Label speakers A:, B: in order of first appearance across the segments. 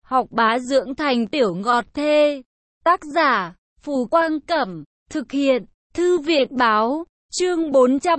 A: học bá dưỡng thành tiểu ngọt thê. Tác giả, Phù Quang Cẩm, thực hiện, Thư viện Báo, chương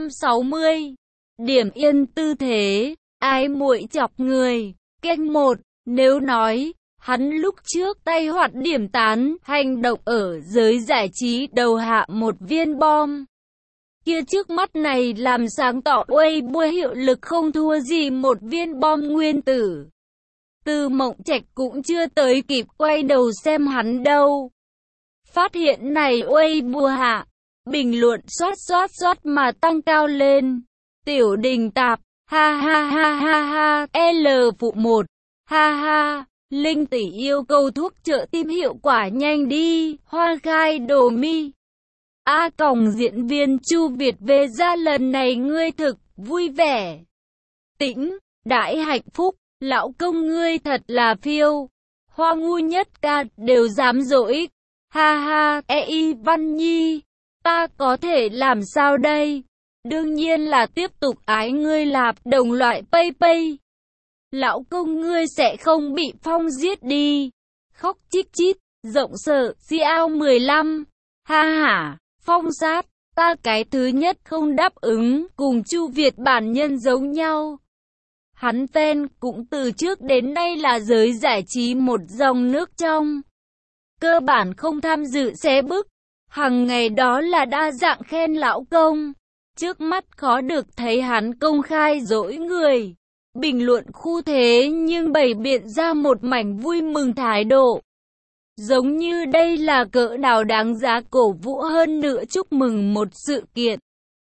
A: 460. Điểm yên tư thế, ái muội chọc người. Kênh 1, nếu nói, hắn lúc trước tay hoạt điểm tán, hành động ở giới giải trí đầu hạ một viên bom. Kia trước mắt này làm sáng tỏ Weibo hiệu lực không thua gì một viên bom nguyên tử. Từ Mộng Trạch cũng chưa tới kịp quay đầu xem hắn đâu. Phát hiện này Weibo hạ, bình luận xoát mà tăng cao lên. Tiểu Đình Tạp, ha ha ha ha ha, L phụ 1, ha ha, Linh tỷ yêu cầu thuốc trợ tim hiệu quả nhanh đi, Hoa Khai Đồ Mi. Còng diễn viên Chu Việt về ra lần này ngươi thực vui vẻ. Tĩnh, đãi hạnh phúc, lão công ngươi thật là phiêu. Hoa ngu nhất ca đều dám dỗi. Ha ha, Văn Nhi, ta có thể làm sao đây? Đương nhiên là tiếp tục ái ngươi lạp đồng loại pay. Lão công ngươi sẽ không bị Phong giết đi. Khóc chít chít, rộng sợ, Xiao 15. Ha ha, Phong sát, ta cái thứ nhất không đáp ứng, cùng Chu Việt bản nhân giống nhau. Hắn fan cũng từ trước đến nay là giới giải trí một dòng nước trong. Cơ bản không tham dự xé bức, hằng ngày đó là đa dạng khen lão công. Trước mắt khó được thấy hắn công khai dỗi người. Bình luận khu thế nhưng bày biện ra một mảnh vui mừng thái độ. Giống như đây là cỡ nào đáng giá cổ vũ hơn nữa chúc mừng một sự kiện.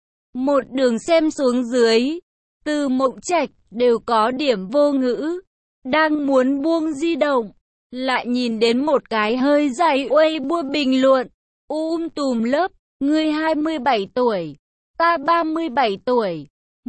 A: Một đường xem xuống dưới, từ Mộng Trạch đều có điểm vô ngữ. Đang muốn buông di động, lại nhìn đến một cái hơi dài Weibo bình luận. Tùm lớp, ngươi 27 tuổi, ta 37 tuổi,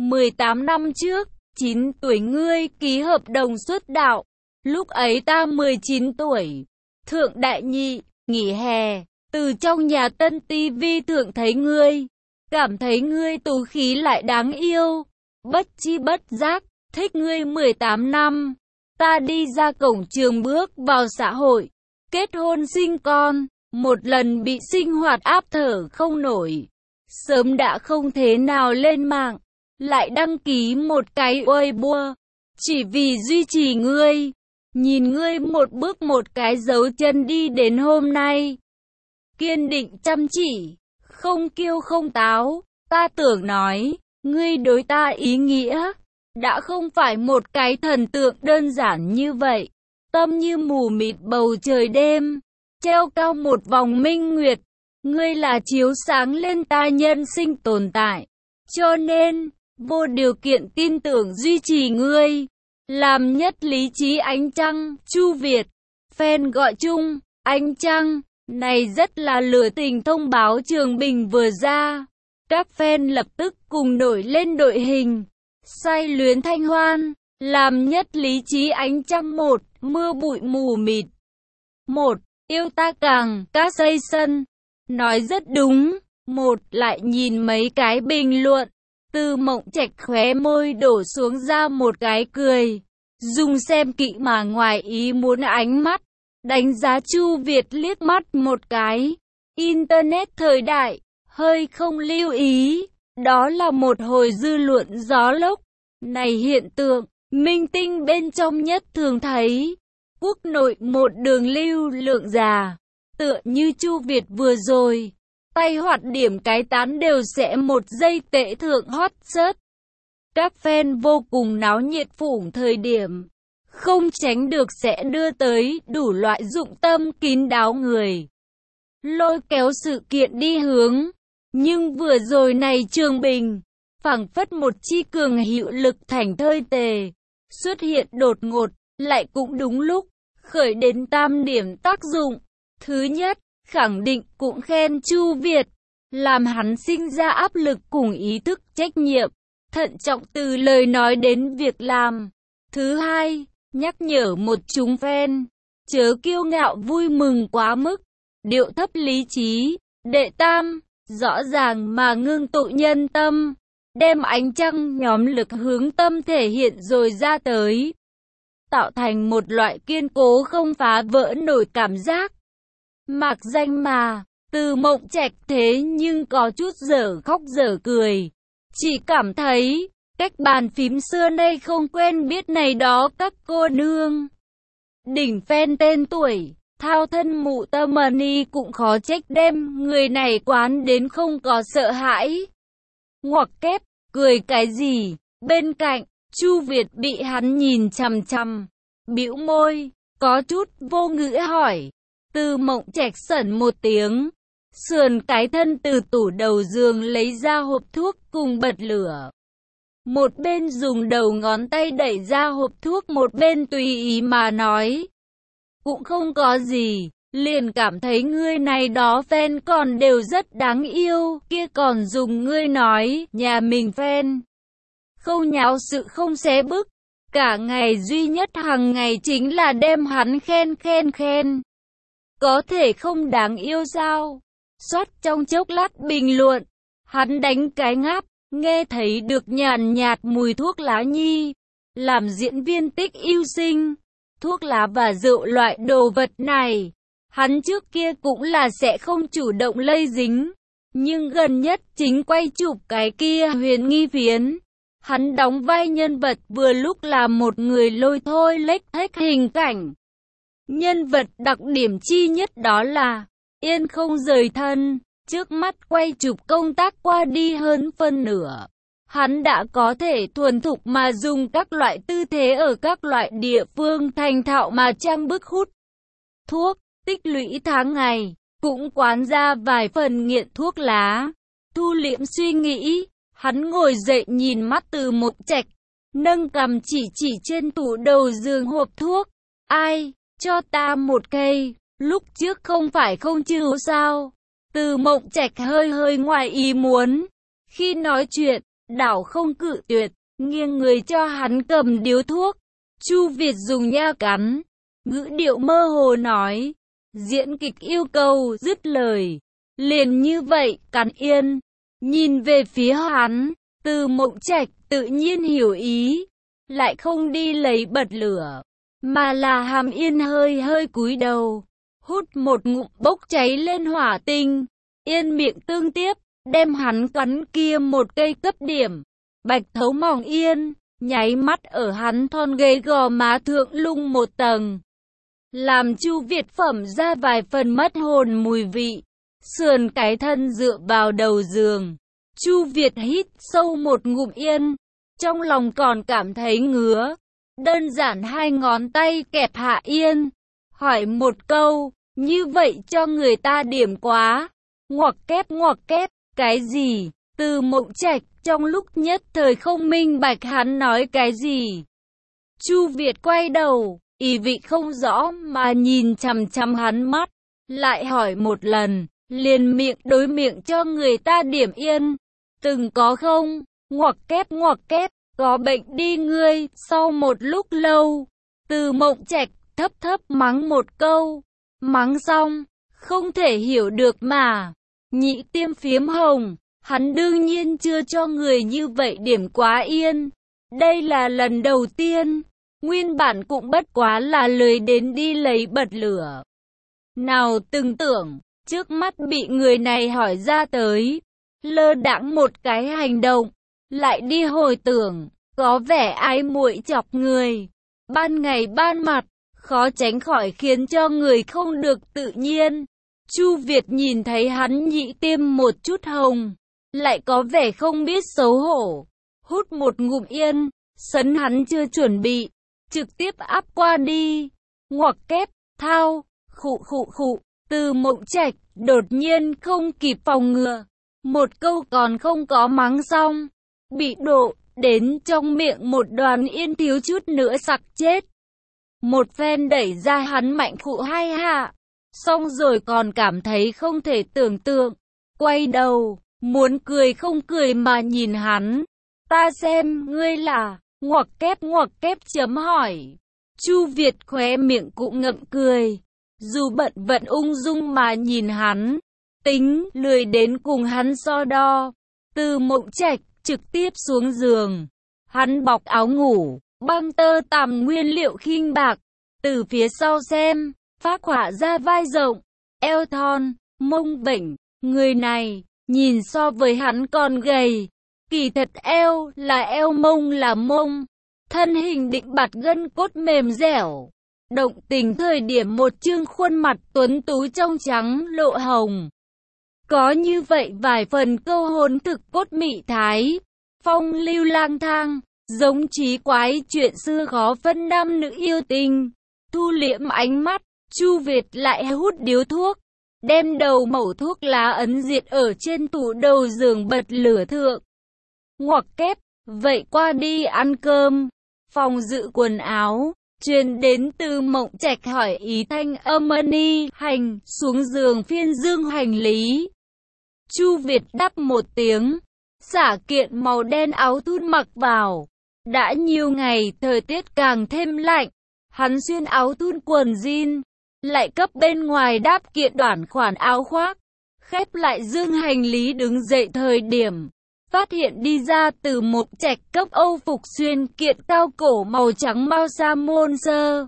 A: 18 năm trước, 9 tuổi ngươi ký hợp đồng xuất đạo. Lúc ấy ta 19 tuổi. Thượng đại nhị, nghỉ hè, từ trong nhà Tân TV thượng thấy ngươi, cảm thấy ngươi tú khí lại đáng yêu, bất chi bất giác, thích ngươi 18 năm, ta đi ra cổng trường bước vào xã hội, kết hôn sinh con, một lần bị sinh hoạt áp thở không nổi, sớm đã không thế nào lên mạng, lại đăng ký một cái Weibo, chỉ vì duy trì ngươi. Nhìn ngươi một bước một cái dấu chân đi đến hôm nay. Kiên định chăm chỉ, không kiêu không táo, ta tưởng nói, ngươi đối ta ý nghĩa, đã không phải một cái thần tượng đơn giản như vậy. Tâm như mù mịt bầu trời đêm, treo cao một vòng minh nguyệt, ngươi là chiếu sáng lên ta nhân sinh tồn tại. Cho nên, vô điều kiện tin tưởng duy trì ngươi. Làm nhất lý trí ánh trăng, Chu Việt, fan gọi chung, ánh trăng, này rất là lửa tình thông báo Trường Bình vừa ra. Các fan lập tức cùng nổi lên đội hình, say luyến thanh hoan, làm nhất lý trí ánh trăng 1, mưa bụi mù mịt. 1, yêu ta càng, các xây sân, nói rất đúng. 1, lại nhìn mấy cái bình luận. Từ Mộng Trạch khóe môi đổ xuống ra một cái cười, dùng xem kỹ mà ngoài ý muốn ánh mắt, đánh giá Chu Việt liếc mắt một cái. Internet thời đại, hơi không lưu ý, đó là một hồi dư luận gió lốc. Này hiện tượng, minh tinh bên trong nhất thường thấy. Quốc nội một đường lưu lượng già, tựa như Chu Việt vừa rồi. Tay hoạt điểm cái tán đều sẽ một giây tệ thượng hot search. Các fan vô cùng náo nhiệt phủng thời điểm, không tránh được sẽ đưa tới đủ loại dụng tâm kín đáo người. Lôi kéo sự kiện đi hướng. Nhưng vừa rồi này Trường Bình, phảng phất một chi cường hiệu lực thành thơi tề, xuất hiện đột ngột, lại cũng đúng lúc, khởi đến tam điểm tác dụng. Thứ nhất, khẳng định cũng khen Chu Việt, làm hắn sinh ra áp lực cùng ý thức trách nhiệm, thận trọng từ lời nói đến việc làm. Thứ hai, nhắc nhở một chúng fan, chớ kiêu ngạo vui mừng quá mức, điệu thấp lý trí. Đệ tam, rõ ràng mà ngưng tụ nhân tâm, đem ánh trăng nhóm lực hướng tâm thể hiện rồi ra tới. tạo thành một loại kiên cố không phá vỡ nổi cảm giác. Mạc danh mà, Từ Mộng Trạch thế nhưng có chút dở khóc dở cười. Chỉ cảm thấy, cách bàn phím xưa nay không quen biết này đó các cô nương. Đỉnh phen tên tuổi, thao thân mụ tâm mani cũng khó trách đem người này quán đến không có sợ hãi. Ngoặc kép, cười cái gì? Bên cạnh, Chu Việt bị hắn nhìn chằm chằm, bĩu môi, có chút vô ngữ hỏi. Từ Mộng Trạch sẩn một tiếng, sườn cái thân từ tủ đầu giường lấy ra hộp thuốc cùng bật lửa. Một bên dùng đầu ngón tay đẩy ra hộp thuốc, một bên tùy ý mà nói. Cũng không có gì, liền cảm thấy ngươi này đó fan còn đều rất đáng yêu, kia còn dùng ngươi nói, nhà mình fan. Không nháo sự không xé bức, cả ngày duy nhất hàng ngày chính là đem hắn khen. Có thể không đáng yêu sao? Xoát trong chốc lát bình luận, hắn đánh cái ngáp, nghe thấy được nhàn nhạt mùi thuốc lá nhi. Làm diễn viên tích yêu sinh, thuốc lá và rượu loại đồ vật này, hắn trước kia cũng là sẽ không chủ động lây dính. Nhưng gần nhất chính quay chụp cái kia huyền nghi phiến, hắn đóng vai nhân vật vừa lúc là một người lôi thôi lếch thếch hình cảnh. Nhân vật đặc điểm chi nhất đó là yên không rời thân. Trước mắt quay chụp công tác qua đi hơn phân nửa, hắn đã có thể thuần thục mà dùng các loại tư thế ở các loại địa phương thành thạo mà trang bức hút thuốc, tích lũy tháng ngày, cũng quán ra vài phần nghiện thuốc lá. Thu liễm suy nghĩ, hắn ngồi dậy nhìn mắt Từ Mộng Trạch, nâng cằm chỉ trên tủ đầu giường hộp thuốc. Ai, cho ta một cây, lúc trước không phải không chịu sao? Từ Mộng Trạch hơi ngoài ý muốn. Khi nói chuyện, đảo không cự tuyệt, nghiêng người cho hắn cầm điếu thuốc. Chu Việt dùng nha cắn, ngữ điệu mơ hồ nói. Diễn kịch yêu cầu, dứt lời. Liền như vậy, cắn yên. Nhìn về phía hắn, Từ Mộng Trạch tự nhiên hiểu ý. Lại không đi lấy bật lửa, mà là hàm yên hơi cúi đầu. Hút một ngụm bốc cháy lên hỏa tinh, yên miệng tương tiếp, đem hắn cắn kia một cây cấp điểm, bạch thấu mỏng yên, nháy mắt ở hắn thon gầy gò má thượng lung một tầng, làm Chu Việt phẩm ra vài phần mất hồn mùi vị, sườn cái thân dựa vào đầu giường. Chu Việt hít sâu một ngụm yên, trong lòng còn cảm thấy ngứa, đơn giản hai ngón tay kẹp hạ yên, hỏi một câu. Như vậy cho người ta điểm quá. Ngoặc kép, cái gì? Từ Mộng Trạch trong lúc nhất thời không minh bạch hắn nói cái gì. Chu Việt quay đầu, ý vị không rõ mà nhìn chằm chằm hắn mắt, lại hỏi một lần, liền miệng đối miệng cho người ta điểm yên. Từng có không? Ngoặc kép, có bệnh đi ngươi. Sau một lúc lâu, Từ Mộng Trạch thấp mắng một câu. Mắng xong, không thể hiểu được mà. Nhị tiêm phiếm hồng, hắn đương nhiên chưa cho người như vậy điểm quá yên. Đây là lần đầu tiên, nguyên bản cũng bất quá là lười đến đi lấy bật lửa. Nào từng tưởng, trước mắt bị người này hỏi ra tới, lơ đãng một cái hành động, lại đi hồi tưởng, có vẻ ái muội chọc người. Ban ngày ban mặt, khó tránh khỏi khiến cho người không được tự nhiên. Chu Việt nhìn thấy hắn nhị tiêm một chút hồng, lại có vẻ không biết xấu hổ. Hút một ngụm yên, sấn hắn chưa chuẩn bị, trực tiếp áp qua đi. Ngoặc kép, thao, khụ. Từ Mộng Trạch đột nhiên không kịp phòng ngừa, một câu còn không có mắng xong, bị đổ đến trong miệng một đoàn yên thiếu chút nữa sặc chết. Một phen đẩy ra hắn mạnh khụ hai hạ, xong rồi còn cảm thấy không thể tưởng tượng, quay đầu, muốn cười không cười mà nhìn hắn. Ta xem, ngươi là, ngoặc kép chấm hỏi. Chu Việt khóe miệng cũng ngậm cười, dù bận vận ung dung mà nhìn hắn, tính lười đến cùng hắn so đo. Từ Mộng Trạch trực tiếp xuống giường, hắn bọc áo ngủ, băng tơ tằm nguyên liệu khinh bạc. Từ phía sau xem, phác họa ra vai rộng, eo thon, mông vểnh. Người này, nhìn so với hắn còn gầy. Kỳ thật eo là eo, mông là mông. Thân hình định bạt, gân cốt mềm dẻo. Động tình thời điểm một trương khuôn mặt tuấn tú trong trắng lộ hồng. Có như vậy vài phần câu hồn thực cốt mị thái. Phong lưu lang thang, giống trí quái chuyện xưa khó phân nam nữ yêu tình. Thu liễm ánh mắt, Chu Việt lại hút điếu thuốc. Đem đầu mẩu thuốc lá ấn diệt ở trên tủ đầu giường bật lửa thượng. Ngoặc kép, vậy qua đi ăn cơm. Phòng dự quần áo, truyền đến Từ Mộng Trạch hỏi ý thanh âm ni hành, xuống giường phiên dương hành lý. Chu Việt đáp một tiếng, xả kiện màu đen áo thun mặc vào. Đã nhiều ngày thời tiết càng thêm lạnh, hắn xuyên áo thun quần jean, lại cấp bên ngoài đáp kiện đoản khoản áo khoác. Khép lại dương hành lý đứng dậy thời điểm, phát hiện đi ra Từ Mộng Trạch cấp Âu phục xuyên kiện cao cổ màu trắng mau sa môn sơ.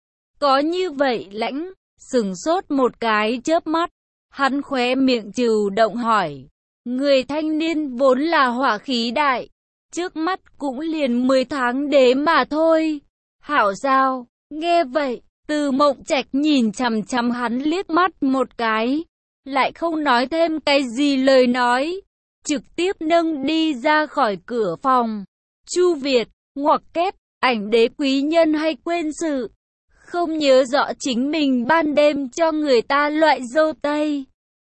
A: Có như vậy lãnh, sửng sốt một cái chớp mắt, hắn khóe miệng trừ động hỏi. Người thanh niên vốn là hỏa khí đại, trước mắt cũng liền 10 tháng đế mà thôi. Hảo sao, nghe vậy, Từ Mộng Trạch nhìn chằm chằm hắn liếc mắt một cái, lại không nói thêm cái gì lời nói. Trực tiếp nâng đi ra khỏi cửa phòng. Chu Việt, ngoặc kép, ảnh đế quý nhân hay quên sự. Không nhớ rõ chính mình ban đêm cho người ta loại dâu tây.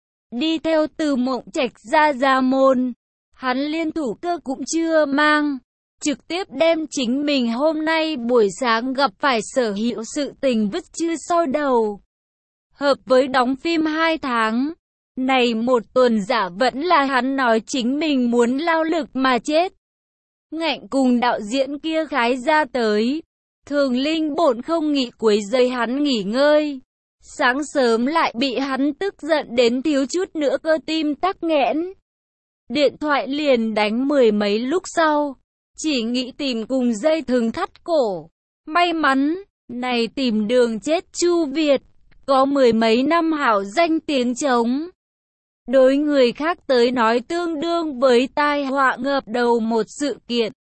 A: Đi theo Từ Mộng Trạch ra môn. Hắn liên thủ cơ cũng chưa mang. Trực tiếp đem chính mình hôm nay buổi sáng gặp phải sở hữu sự tình vứt chưa sau đầu. Hợp với đóng phim 2 tháng. Này một tuần giả vẫn là hắn nói chính mình muốn lao lực mà chết. Ngạnh cùng đạo diễn kia khái ra tới. Thường Linh bổn không nghĩ quấy rầy hắn nghỉ ngơi. Sáng sớm lại bị hắn tức giận đến thiếu chút nữa cơ tim tắc nghẽn. Điện thoại liền đánh 10 mấy lúc sau. Chỉ nghĩ tìm cùng dây thừng thắt cổ. May mắn, này tìm đường chết Chu Việt. Có 10 mấy năm hảo danh tiếng trống. Đối người khác tới nói tương đương với tai họa ngập đầu một sự kiện.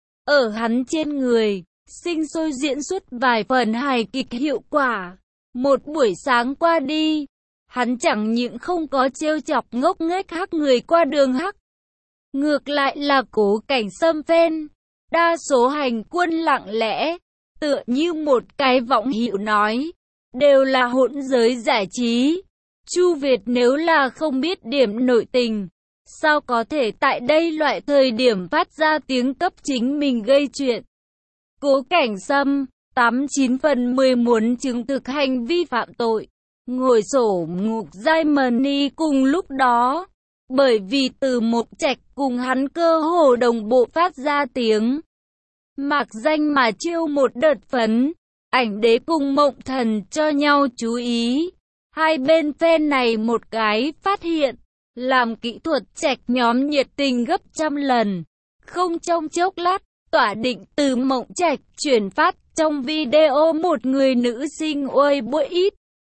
A: Ở hắn trên người, sinh sôi diễn xuất vài phần hài kịch hiệu quả. Một buổi sáng qua đi, hắn chẳng những không có trêu chọc ngốc nghếch hắc người qua đường hắc. Ngược lại là Cố Cảnh Sâm phen. Đa số hành quân lặng lẽ, tựa như một cái võng hiệu nói. Đều là hỗn giới giải trí. Chu Việt nếu là không biết điểm nội tình, sao có thể tại đây loại thời điểm phát ra tiếng cấp chính mình gây chuyện. Cố Cảnh Sâm, 89 phần 10 muốn chứng thực hành vi phạm tội, ngồi sổ ngục giai mani cùng lúc đó. Bởi vì Từ Mộng Trạch cùng hắn cơ hồ đồng bộ phát ra tiếng. Mạc danh mà chiêu một đợt phấn, ảnh đế cùng Mộng Thần cho nhau chú ý. Hai bên fan này một cái phát hiện, làm kỹ thuật Trạch nhóm nhiệt tình gấp trăm lần. Không trong chốc lát, tỏa định Từ Mộng Trạch chuyển phát trong video một người nữ sinh Weibo ít.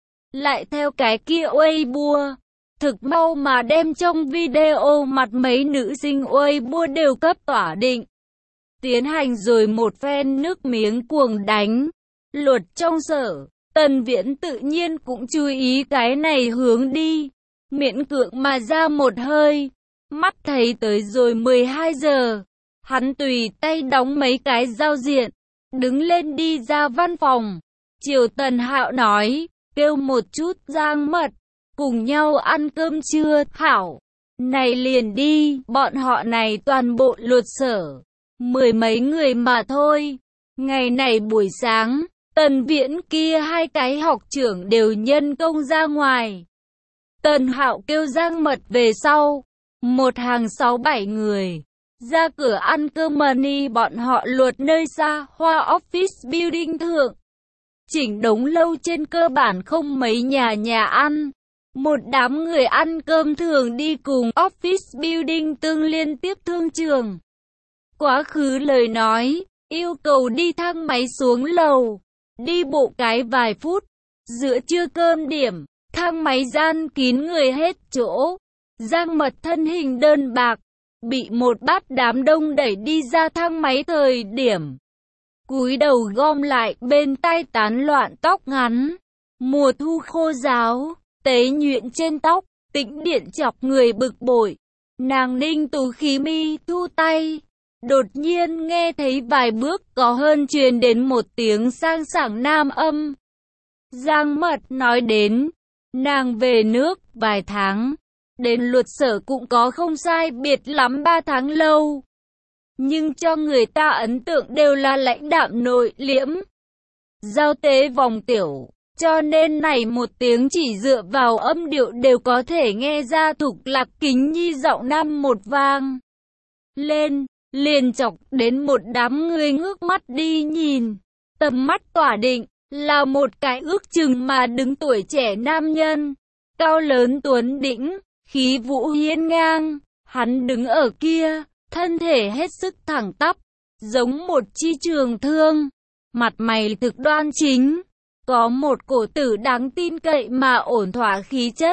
A: Lại theo cái kia Weibo, thực mau mà đem trong video mặt mấy nữ sinh Weibo đều cấp tỏa định. Tiến hành rồi một phen nước miếng cuồng đánh. Luật trong sở, Tần Viễn tự nhiên cũng chú ý cái này hướng đi. Miễn cưỡng mà ra một hơi. Mắt thấy tới rồi 12 giờ. Hắn tùy tay đóng mấy cái giao diện. Đứng lên đi ra văn phòng. Triều Tần Hạo nói, kêu một chút Giang Mật. Cùng nhau ăn cơm trưa, hảo. Này liền đi, bọn họ này toàn bộ luật sở. 10 mấy người mà thôi. Ngày này buổi sáng, Tần Viễn kia hai cái học trưởng đều nhân công ra ngoài. Tần Hạo kêu Giang Mật về sau. Một hàng 6-7 người. Ra cửa ăn cơm money bọn họ luật nơi xa hoa office building thượng. Chỉnh đống lâu trên cơ bản không mấy nhà ăn. Một đám người ăn cơm thường đi cùng office building tương liên tiếp thương trường. Quá khứ lời nói, yêu cầu đi thang máy xuống lầu, đi bộ cái vài phút. Giữa trưa cơm điểm, thang máy gian kín người hết chỗ. Giang Mật thân hình đơn bạc, bị một bát đám đông đẩy đi ra thang máy thời điểm. Cúi đầu gom lại bên tai tán loạn tóc ngắn. Mùa thu khô ráo, tế nhuyễn trên tóc, tĩnh điện chọc người bực bội. Nàng ninh tú khí mi thu tay. Đột nhiên nghe thấy vài bước có hơn truyền đến một tiếng sang sảng nam âm. Giang Mật nói đến, nàng về nước vài tháng, đến luật sở cũng có không sai biệt lắm 3 tháng lâu. Nhưng cho người ta ấn tượng đều là lãnh đạm nội liễm, giao tế vòng tiểu, cho nên này một tiếng chỉ dựa vào âm điệu đều có thể nghe ra Thục Lạc Kính Nhi giọng nam một vang lên, liền chọc đến một đám người ngước mắt đi nhìn. Tầm mắt tỏa định, là một cái ước chừng mà đứng tuổi trẻ nam nhân, cao lớn tuấn đĩnh, khí vũ hiên ngang. Hắn đứng ở kia, thân thể hết sức thẳng tắp, giống một chi trường thương, mặt mày thực đoan chính, có một cổ tử đáng tin cậy mà ổn thỏa khí chất.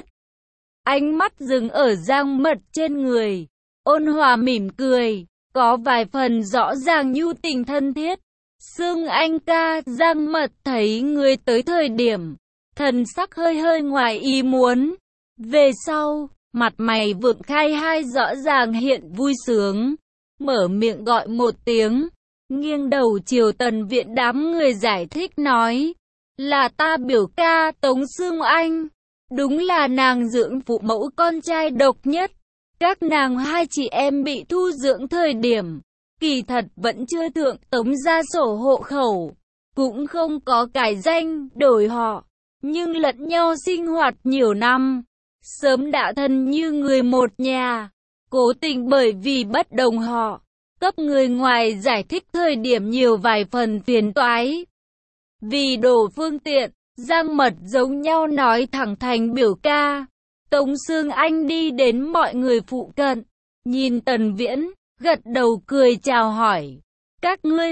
A: Ánh mắt dừng ở Giang Mật trên người, ôn hòa mỉm cười, có vài phần rõ ràng nhu tình thân thiết. Sương anh ca, Giang Mật thấy người tới thời điểm, thần sắc hơi hơi ngoài ý muốn. Về sau, mặt mày vượng khai hai rõ ràng hiện vui sướng, mở miệng gọi một tiếng, nghiêng đầu chiều Tần Viện đám người giải thích nói, là ta biểu ca Tống Sương Anh, đúng là nàng dưỡng phụ mẫu con trai độc nhất. Các nàng hai chị em bị thu dưỡng thời điểm, kỳ thật vẫn chưa thượng tống ra sổ hộ khẩu, cũng không có cải danh, đổi họ, nhưng lẫn nhau sinh hoạt nhiều năm, sớm đã thân như người một nhà. Cố tình bởi vì bất đồng họ, cấp người ngoài giải thích thời điểm nhiều vài phần phiền toái. Vì đồ phương tiện, Giang Mật giống nhau nói thẳng thành biểu ca. Tống Sương Anh đi đến mọi người phụ cận, nhìn Tần Viễn, gật đầu cười chào hỏi. Các ngươi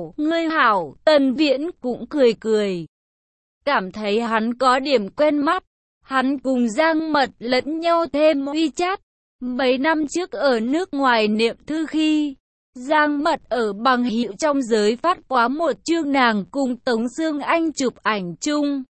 A: hảo, Tần Viễn cũng cười cười. Cảm thấy hắn có điểm quen mắt, hắn cùng Giang Mật lẫn nhau thêm WeChat. Mấy năm trước ở nước ngoài niệm thư khi, Giang Mật ở bằng hữu trong giới phát quá một chương nàng cùng Tống Sương Anh chụp ảnh chung.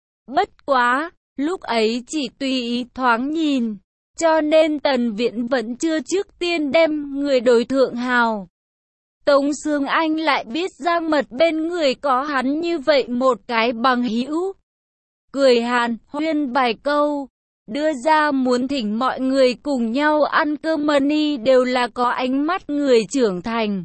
A: Bất quá, lúc ấy chỉ tùy ý thoáng nhìn, cho nên Tần Viễn vẫn chưa trước tiên đem người đối thượng hào. Tống Sương Anh lại biết Giang Mật bên người có hắn như vậy một cái bằng hữu. Cười hàn huyên vài câu, đưa ra muốn thỉnh mọi người cùng nhau ăn cơm money đều là có ánh mắt người trưởng thành.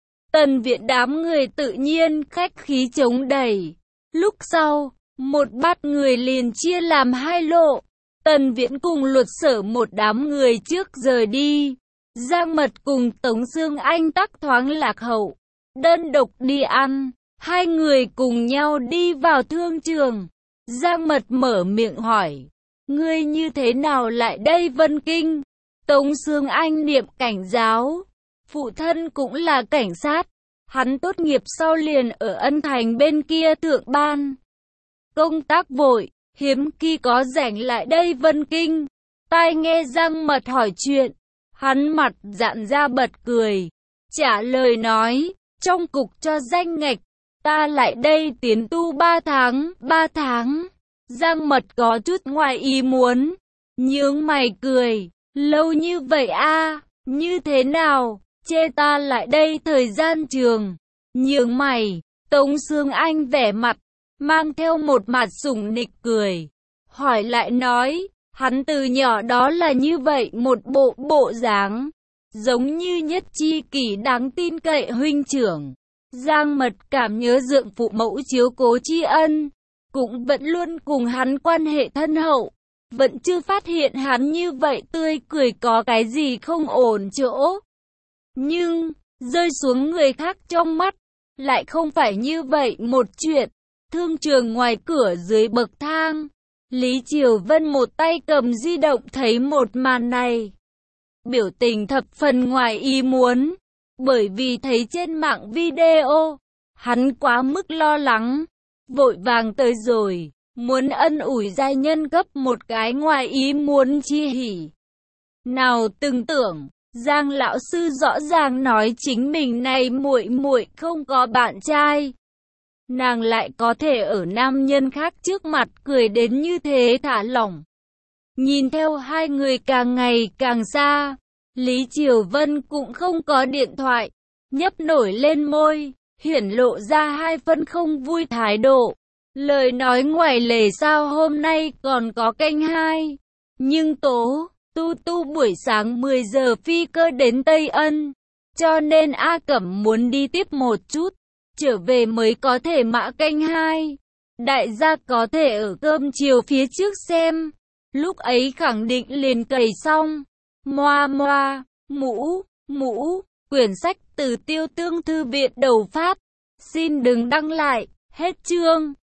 A: Tần Viễn đám người tự nhiên khách khí chống đẩy. Lúc sau, một bát người liền chia làm hai lộ. Tần Viễn cùng luật sở một đám người trước rời đi. Giang Mật cùng Tống Sương Anh tắc thoáng lạc hậu, đơn độc đi ăn. Hai người cùng nhau đi vào thương trường. Giang Mật mở miệng hỏi, ngươi như thế nào lại đây Vân Kinh? Tống Sương Anh niệm cảnh giáo, phụ thân cũng là cảnh sát. Hắn tốt nghiệp sau liền ở Ân Thành bên kia thượng ban công tác vội, hiếm khi có rảnh lại đây Vân Kinh. Tai nghe Giang Mật hỏi chuyện, hắn mặt dạn ra bật cười, trả lời nói, trong cục cho danh ngạch, ta lại đây tiến tu 3 tháng. Giang Mật có chút ngoài ý muốn, nhướng mày cười, lâu như vậy a, như thế nào, chê ta lại đây thời gian trường. Nhướng mày, Tống Sương Anh vẻ mặt mang theo một mặt sủng nịch cười, hỏi lại nói, hắn từ nhỏ đó là như vậy một bộ dáng, giống như nhất chi kỷ đáng tin cậy huynh trưởng. Giang Mật cảm nhớ dượng phụ mẫu chiếu cố tri ân, cũng vẫn luôn cùng hắn quan hệ thân hậu, vẫn chưa phát hiện hắn như vậy tươi cười có cái gì không ổn chỗ. Nhưng, rơi xuống người khác trong mắt, lại không phải như vậy một chuyện. Thương trường ngoài cửa dưới bậc thang, Lý Triều Vân một tay cầm di động thấy một màn này, biểu tình thập phần ngoài ý muốn. Bởi vì thấy trên mạng video, hắn quá mức lo lắng, vội vàng tới rồi, muốn ân ủi giai nhân gấp một cái ngoài ý muốn chi hỉ. Nào từng tưởng, Giang lão sư rõ ràng nói chính mình này muội muội không có bạn trai, nàng lại có thể ở nam nhân khác trước mặt cười đến như thế thả lỏng. Nhìn theo hai người càng ngày càng xa, Lý Triều Vân cũng không có điện thoại, nhấp nổi lên môi, hiển lộ ra hai phân không vui thái độ. Lời nói ngoài lề sao hôm nay còn có kênh 2, nhưng Tu buổi sáng 10 giờ phi cơ đến Tây Ân, cho nên A Cẩm muốn đi tiếp một chút, trở về mới có thể mã kênh 2. Đại gia có thể ở cơm chiều phía trước xem, lúc ấy khẳng định liền cày xong. Moa, mũ, quyển sách từ Tiêu Tương Thư viện đầu phát. Xin đừng đăng lại, hết chương.